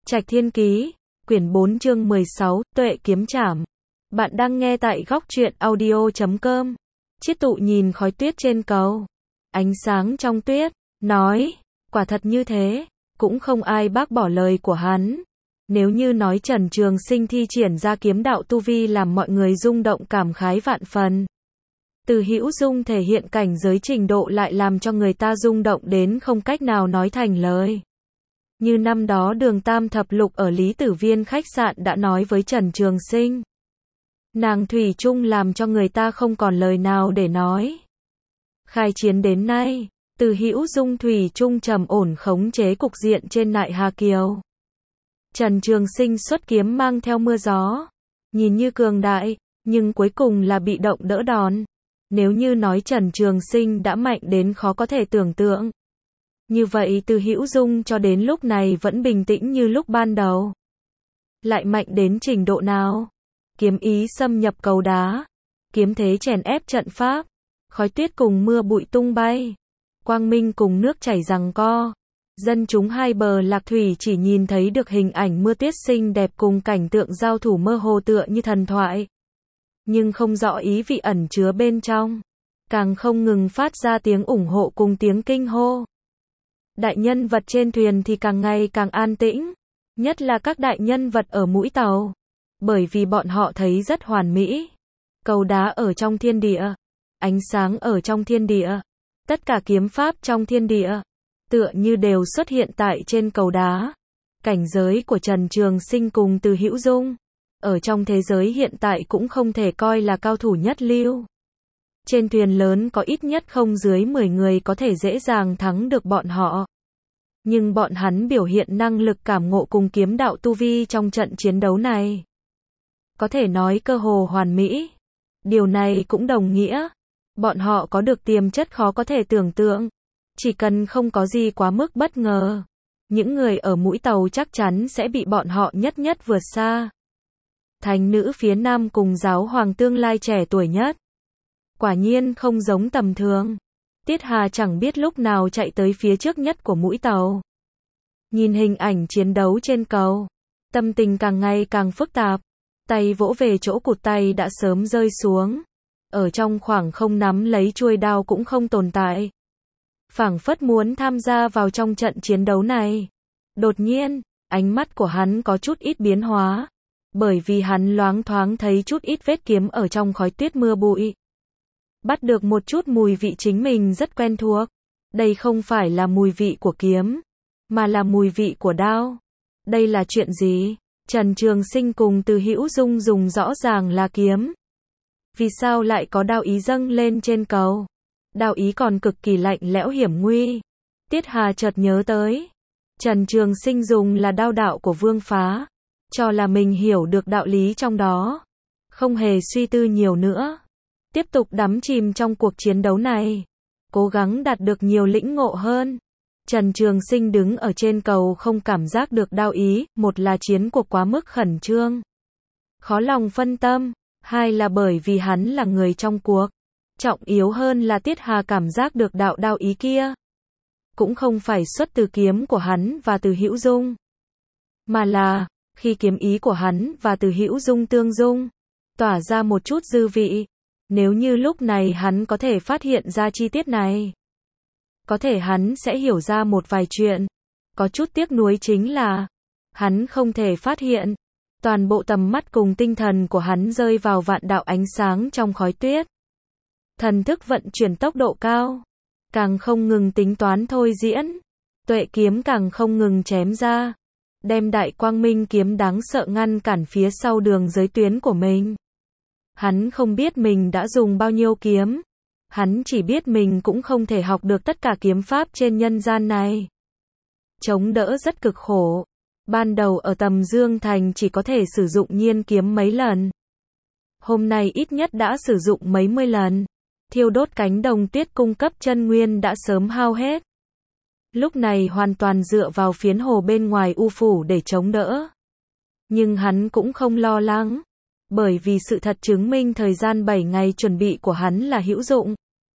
Trạch Thiên Ký, quyển 4 chương 16, Tuệ Kiếm Trảm. Bạn đang nghe tại góc truyện audio.com. Chiết Tụ nhìn khói tuyết trên cầu, ánh sáng trong tuyết, nói, quả thật như thế, cũng không ai bác bỏ lời của hắn. Nếu như nói Trần Trường Sinh thi triển ra kiếm đạo tu vi làm mọi người rung động cảm khái vạn phần, Từ Hữu Dung thể hiện cảnh giới trình độ lại làm cho người ta rung động đến không cách nào nói thành lời. Như năm đó Đường Tam Thập Lục ở Lý Tử Viên khách sạn đã nói với Trần Trường Sinh. Nàng thủy chung làm cho người ta không còn lời nào để nói. Khai chiến đến nay, Từ Hữu Dung thủy chung trầm ổn khống chế cục diện trên Nại Hà Kiều. Trần Trường Sinh xuất kiếm mang theo mưa gió, nhìn như cường đại, nhưng cuối cùng là bị động đỡ đòn. Nếu như nói Trần Trường Sinh đã mạnh đến khó có thể tưởng tượng, như vậy Từ Hữu Dung cho đến lúc này vẫn bình tĩnh như lúc ban đầu. Lại mạnh đến trình độ nào? Kiếm ý xâm nhập cầu đá, kiếm thế chèn ép trận pháp, khói tuyết cùng mưa bụi tung bay, quang minh cùng nước chảy giằng co. Dân chúng hai bờ lạc thủy chỉ nhìn thấy được hình ảnh mưa tuyết xinh đẹp cùng cảnh tượng giao thủ mơ hồ tựa như thần thoại, nhưng không rõ ý vị ẩn chứa bên trong, càng không ngừng phát ra tiếng ủng hộ cùng tiếng kinh hô. Đại nhân vật trên thuyền thì càng ngày càng an tĩnh, nhất là các đại nhân vật ở mũi tàu, bởi vì bọn họ thấy rất hoàn mỹ. Cầu đá ở trong thiên địa, ánh sáng ở trong thiên địa, tất cả kiếm pháp trong thiên địa, tựa như đều xuất hiện tại trên cầu đá. Cảnh giới của Trần Trường Sinh cùng Từ Hữu Dung, ở trong thế giới hiện tại cũng không thể coi là cao thủ nhất lưu. Trên thuyền lớn có ít nhất không dưới 10 người có thể dễ dàng thắng được bọn họ. Nhưng bọn hắn biểu hiện năng lực cảm ngộ cùng kiếm đạo tu vi trong trận chiến đấu này, có thể nói cơ hồ hoàn mỹ. Điều này cũng đồng nghĩa, bọn họ có được tiềm chất khó có thể tưởng tượng. Chỉ cần không có gì quá mức bất ngờ, những người ở mũi tàu chắc chắn sẽ bị bọn họ nhất nhất vượt xa. Thánh nữ phía Nam cùng giáo hoàng tương lai trẻ tuổi nhất, quả nhiên không giống tầm thường. Tiết Hà chẳng biết lúc nào chạy tới phía trước nhất của mũi tàu. Nhìn hình ảnh chiến đấu trên cầu, tâm tình càng ngày càng phức tạp, tay vỗ về chỗ cụt tay đã sớm rơi xuống. Ở trong khoảng không nắm lấy chuôi đao cũng không tồn tại. Phảng phất muốn tham gia vào trong trận chiến đấu này. Đột nhiên, ánh mắt của hắn có chút ít biến hóa, bởi vì hắn loáng thoáng thấy chút ít vết kiếm ở trong khói tuyết mưa bụi. Bắt được một chút mùi vị chính mình rất quen thuộc. Đây không phải là mùi vị của kiếm, mà là mùi vị của đao. Đây là chuyện gì? Trần Trường Sinh cùng Từ Hữu Dung dùng rõ ràng là kiếm. Vì sao lại có đao ý dâng lên trên cầu? Đao ý còn cực kỳ lạnh lẽo hiểm nguy. Tiết Hà chợt nhớ tới, Trần Trường Sinh dùng là đao đạo của Vương Phá, cho là mình hiểu được đạo lý trong đó, không hề suy tư nhiều nữa, tiếp tục đắm chìm trong cuộc chiến đấu này, cố gắng đạt được nhiều lĩnh ngộ hơn. Trần Trường Sinh đứng ở trên cầu không cảm giác được đao ý, một là chiến cuộc quá mức khẩn trương, khó lòng phân tâm, hai là bởi vì hắn là người trong cuộc. Trọng yếu hơn là Tiết Hà cảm giác được đao ý kia, cũng không phải xuất từ kiếm của hắn và Từ Hữu Dung, mà là, khi kiếm ý của hắn và Từ Hữu Dung tương dung, tỏa ra một chút dư vị. Nếu như lúc này hắn có thể phát hiện ra chi tiết này, có thể hắn sẽ hiểu ra một vài chuyện. Có chút tiếc nuối chính là, hắn không thể phát hiện. Toàn bộ tầm mắt cùng tinh thần của hắn rơi vào vạn đạo ánh sáng trong khói tuyết. Thần thức vận chuyển tốc độ cao, càng không ngừng tính toán thôi diễn. Tuệ kiếm càng không ngừng chém ra, đem đại quang minh kiếm đáng sợ ngăn cản phía sau đường giới tuyến của mình. Hắn không biết mình đã dùng bao nhiêu kiếm, hắn chỉ biết mình cũng không thể học được tất cả kiếm pháp trên nhân gian này. Chống đỡ rất cực khổ. Ban đầu ở Tầm Dương Thành chỉ có thể sử dụng nhiên kiếm mấy lần, hôm nay ít nhất đã sử dụng mấy mươi lần. Thiêu đốt cánh đồng tuyết cung cấp chân nguyên đã sớm hao hết. Lúc này hoàn toàn dựa vào phiến hồ bên ngoài u phủ để chống đỡ. Nhưng hắn cũng không lo lắng, bởi vì sự thật chứng minh thời gian 7 ngày chuẩn bị của hắn là hữu dụng.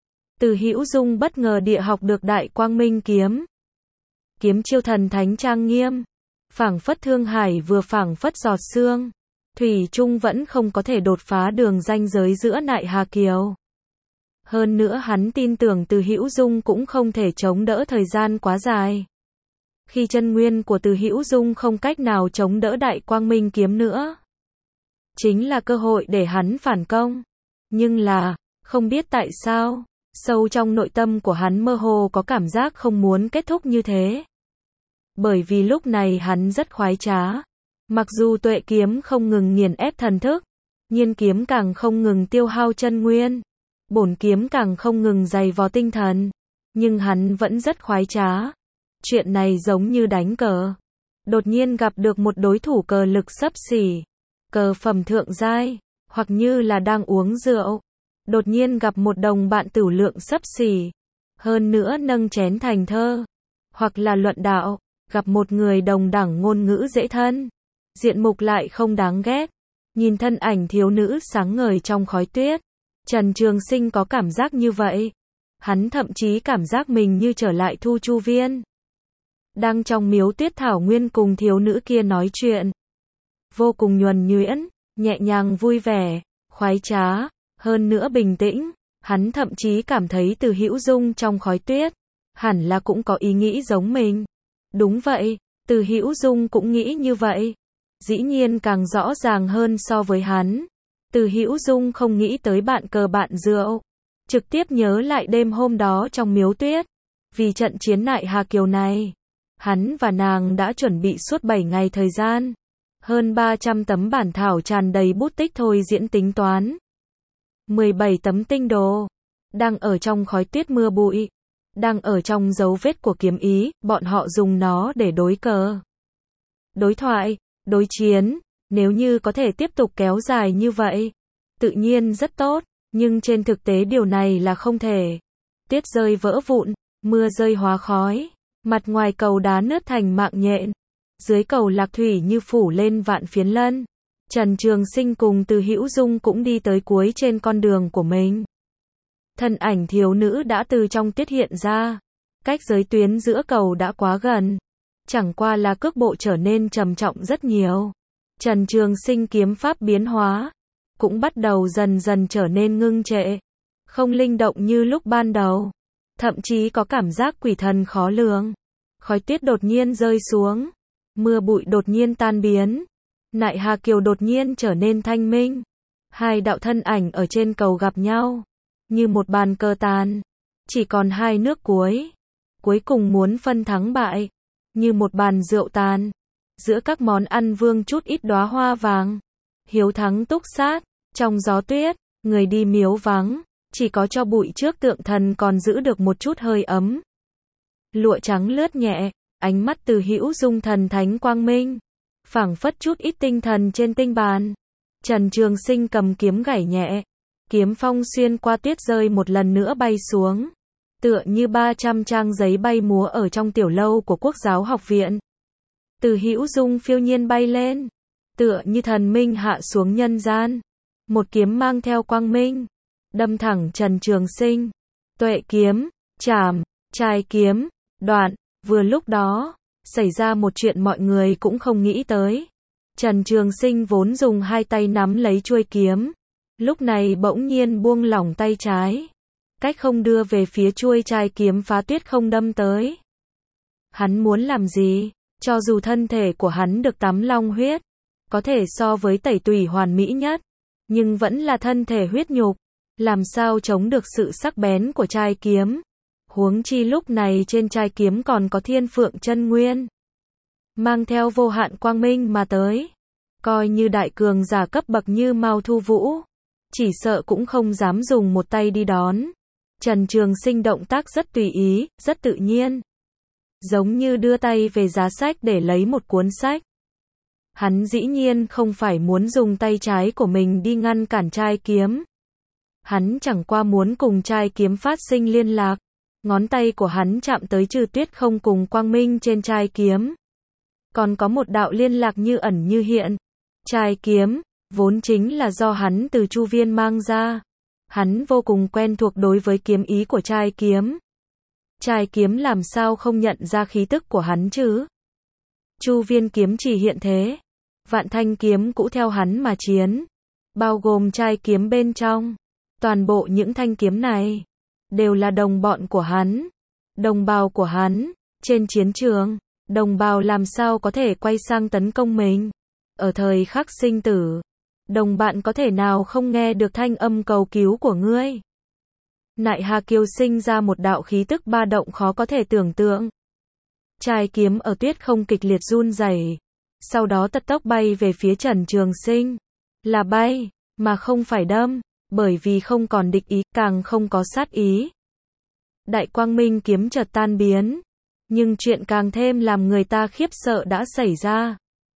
Từ Hữu Dung bất ngờ địa học được đại quang minh kiếm. Kiếm chiêu thần thánh trang nghiêm, phảng phất thương hải vừa phảng phất giọt sương, thủy chung vẫn không có thể đột phá đường ranh giới giữa Nại Hà Kiều. Hơn nữa hắn tin tưởng Từ Hữu Dung cũng không thể chống đỡ thời gian quá dài. Khi chân nguyên của Từ Hữu Dung không cách nào chống đỡ Đại Quang Minh kiếm nữa, chính là cơ hội để hắn phản công. Nhưng là, không biết tại sao, sâu trong nội tâm của hắn mơ hồ có cảm giác không muốn kết thúc như thế. Bởi vì lúc này hắn rất khoái trá. Mặc dù tuệ kiếm không ngừng nghiền ép thần thức, nhiên kiếm càng không ngừng tiêu hao chân nguyên, bổn kiếm càng không ngừng dày vò tinh thần, nhưng hắn vẫn rất khoái trá. Chuyện này giống như đánh cờ. Đột nhiên gặp được một đối thủ cờ lực xấp xỉ, cờ phẩm thượng giai, hoặc như là đang uống rượu. Đột nhiên gặp một đồng bạn tửu lượng xấp xỉ, hơn nữa nâng chén thành thơ, hoặc là luận đạo, gặp một người đồng đẳng ngôn ngữ dễ thân, diện mục lại không đáng ghét. Nhìn thân ảnh thiếu nữ sáng ngời trong khói tuyết, Trần Trường Sinh có cảm giác như vậy. Hắn thậm chí cảm giác mình như trở lại Thu Chu Viên, đang trong miếu tuyết thảo nguyên cùng thiếu nữ kia nói chuyện. Vô cùng nhuần nhuyễn, nhẹ nhàng vui vẻ, khoái trá, hơn nữa bình tĩnh. Hắn thậm chí cảm thấy Từ Hữu Dung trong khói tuyết, hẳn là cũng có ý nghĩ giống mình. Đúng vậy, Từ Hữu Dung cũng nghĩ như vậy. Dĩ nhiên càng rõ ràng hơn so với hắn. Từ Hữu Dung không nghĩ tới bạn cờ bạn rượu, trực tiếp nhớ lại đêm hôm đó trong miếu tuyết. Vì trận chiến Nại Hà Kiều này, hắn và nàng đã chuẩn bị suốt 7 ngày thời gian. Hơn 300 tấm bản thảo tràn đầy bút tích thôi diễn tính toán. 17 tấm tinh đồ, đang ở trong khói tuyết mưa bụi, đang ở trong dấu vết của kiếm ý, bọn họ dùng nó để đối cờ. Đối thoại, đối chiến, nếu như có thể tiếp tục kéo dài như vậy, tự nhiên rất tốt, nhưng trên thực tế điều này là không thể. Tuyết rơi vỡ vụn, mưa rơi hóa khói, mặt ngoài cầu đá nứt thành mạng nhện, dưới cầu lạc thủy như phủ lên vạn phiến lân. Trần Trường Sinh cùng Từ Hữu Dung cũng đi tới cuối trên con đường của mình. Thân ảnh thiếu nữ đã từ trong tuyết hiện ra, cách giới tuyến giữa cầu đã quá gần, chẳng qua là cước bộ trở nên trầm trọng rất nhiều. Trần Trường Sinh kiếm pháp biến hóa, cũng bắt đầu dần dần trở nên ngưng trệ, không linh động như lúc ban đầu, thậm chí có cảm giác quỷ thần khó lường. Khói tuyết đột nhiên rơi xuống, mưa bụi đột nhiên tan biến, Nại Hà Kiều đột nhiên trở nên thanh minh. Hai đạo thân ảnh ở trên cầu gặp nhau, như một bàn cờ tàn, chỉ còn hai nước cuối cùng muốn phân thắng bại, như một bàn rượu tàn, giữa các món ăn vương chút ít đóa hoa vàng, hiếu thắng túc sát. Trong gió tuyết, người đi miếu vắng, chỉ có cho bụi trước tượng thần còn giữ được một chút hơi ấm. Lụa trắng lướt nhẹ, ánh mắt Từ Hữu Dung thần thánh quang minh, phảng phất chút ít tinh thần trên tinh bàn. Trần Trường Sinh cầm kiếm gảy nhẹ, kiếm phong xuyên qua tuyết rơi một lần nữa bay xuống, tựa như 300 trang giấy bay múa ở trong tiểu lâu của Quốc giáo học viện. Từ Hữu Dung phiêu nhiên bay lên, tựa như thần minh hạ xuống nhân gian, một kiếm mang theo quang minh, đâm thẳng Trần Trường Sinh. Tuệ kiếm, chảm, trai kiếm, đoạn. Vừa lúc đó, xảy ra một chuyện mọi người cũng không nghĩ tới. Trần Trường Sinh vốn dùng hai tay nắm lấy chuôi kiếm, lúc này bỗng nhiên buông lỏng tay trái, cách không đưa về phía chuôi trai kiếm phá tuyết không đâm tới. Hắn muốn làm gì? Cho dù thân thể của hắn được tắm long huyết, có thể so với tẩy tùy hoàn mỹ nhất, nhưng vẫn là thân thể huyết nhục, làm sao chống được sự sắc bén của trai kiếm. Huống chi lúc này trên trai kiếm còn có thiên phượng chân nguyên, mang theo vô hạn quang minh mà tới. Coi như đại cường giả cấp bậc như Mao Thu Vũ, chỉ sợ cũng không dám dùng một tay đi đón. Trần Trường Sinh động tác rất tùy ý, rất tự nhiên, giống như đưa tay về giá sách để lấy một cuốn sách. Hắn dĩ nhiên không phải muốn dùng tay trái của mình đi ngăn cản trai kiếm. Hắn chẳng qua muốn cùng trai kiếm phát sinh liên lạc. Ngón tay của hắn chạm tới trừ tuyết không cùng quang minh trên trai kiếm. Còn có một đạo liên lạc như ẩn như hiện. Trai kiếm, vốn chính là do hắn từ Chu Viên mang ra. Hắn vô cùng quen thuộc đối với kiếm ý của trai kiếm. Trai kiếm làm sao không nhận ra khí tức của hắn chứ? Chu viên kiếm chỉ hiện thế. Vạn thanh kiếm cũ theo hắn mà chiến. Bao gồm trai kiếm bên trong. Toàn bộ những thanh kiếm này đều là đồng bọn của hắn. Đồng bào của hắn. Trên chiến trường, đồng bào làm sao có thể quay sang tấn công mình. Ở thời khắc sinh tử, đồng bạn có thể nào không nghe được thanh âm cầu cứu của ngươi. Nại Hà Kiều sinh ra một đạo khí tức ba động khó có thể tưởng tượng. Trai kiếm ở tuyết không kịch liệt run rẩy, sau đó tật tốc bay về phía Trần Trường Sinh. Là bay, mà không phải đâm, bởi vì không còn địch ý, càng không có sát ý. Đại quang minh kiếm chợt tan biến, nhưng chuyện càng thêm làm người ta khiếp sợ đã xảy ra.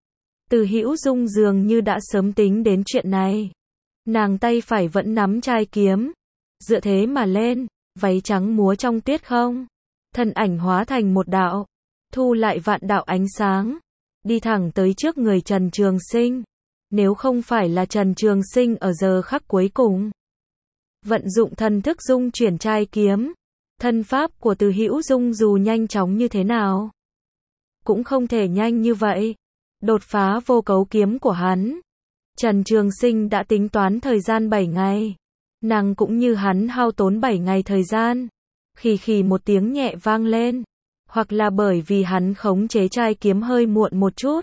Từ Hữu Dung dường như đã sớm tính đến chuyện này. Nàng tay phải vẫn nắm trai kiếm, dựa thế mà lên, váy trắng múa trong tuyết không. Thân ảnh hóa thành một đạo, thu lại vạn đạo ánh sáng, đi thẳng tới trước người Trần Trường Sinh. Nếu không phải là Trần Trường Sinh ở giờ khắc cuối cùng vận dụng thần thức dung chuyển trai kiếm, thân pháp của Từ Hữu Dung dù nhanh chóng như thế nào cũng không thể nhanh như vậy. Đột phá vô cấu kiếm của hắn, Trần Trường Sinh đã tính toán thời gian 7 ngày. Nàng cũng như hắn hao tốn 7 ngày thời gian. Khì khì một tiếng nhẹ vang lên. Hoặc là bởi vì hắn khống chế trai kiếm hơi muộn một chút.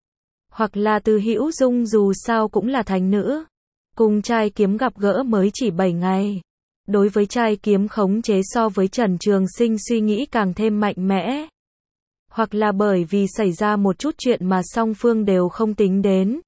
Hoặc là Từ Hữu Dung dù sao cũng là thánh nữ. Cùng trai kiếm gặp gỡ mới chỉ 7 ngày. Đối với trai kiếm khống chế so với Trần Trường Sinh suy nghĩ càng thêm mạnh mẽ. Hoặc là bởi vì xảy ra một chút chuyện mà song phương đều không tính đến.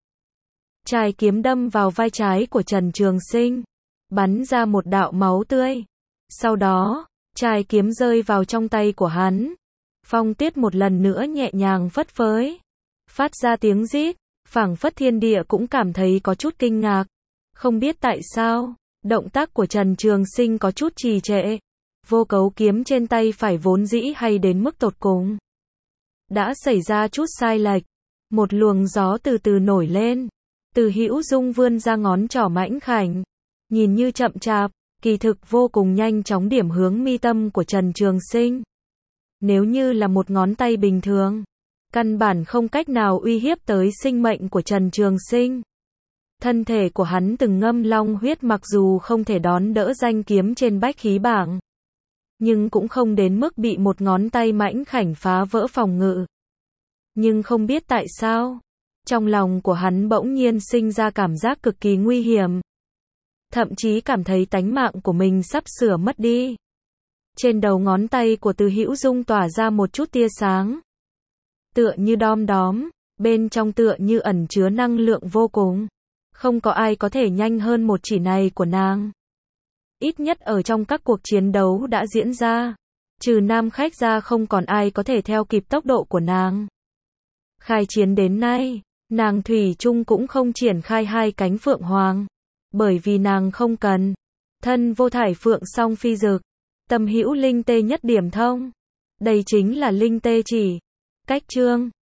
Trai kiếm đâm vào vai trái của Trần Trường Sinh, bắn ra một đạo máu tươi. Sau đó, trai kiếm rơi vào trong tay của hắn. Phong tuyết một lần nữa nhẹ nhàng phất phới, phát ra tiếng rít, phảng phất thiên địa cũng cảm thấy có chút kinh ngạc. Không biết tại sao, động tác của Trần Trường Sinh có chút trì trệ. Vô cấu kiếm trên tay phải vốn dĩ hay đến mức tột cùng đã xảy ra chút sai lệch. Một luồng gió từ từ nổi lên. Từ Hữu Dung vươn ra ngón trỏ mảnh khảnh, nhìn như chậm chạp, kỳ thực vô cùng nhanh chóng điểm hướng mi tâm của Trần Trường Sinh. Nếu như là một ngón tay bình thường, căn bản không cách nào uy hiếp tới sinh mệnh của Trần Trường Sinh. Thân thể của hắn từng ngâm long huyết, mặc dù không thể đón đỡ danh kiếm trên bách khí bảng, nhưng cũng không đến mức bị một ngón tay mảnh khảnh phá vỡ phòng ngự. Nhưng không biết tại sao, trong lòng của hắn bỗng nhiên sinh ra cảm giác cực kỳ nguy hiểm. Thậm chí cảm thấy tánh mạng của mình sắp sửa mất đi. Trên đầu ngón tay của Từ Hữu Dung tỏa ra một chút tia sáng. Tựa như đom đóm, bên trong tựa như ẩn chứa năng lượng vô cùng. Không có ai có thể nhanh hơn một chỉ này của nàng. Ít nhất ở trong các cuộc chiến đấu đã diễn ra, trừ nam khách ra không còn ai có thể theo kịp tốc độ của nàng. Khai chiến đến nay, nàng thủy chung cũng không triển khai hai cánh phượng hoàng, bởi vì nàng không cần. Thân vô thải phượng song phi dực, tâm hữu linh tê nhất điểm thông. Đây chính là linh tê chỉ. Cách chương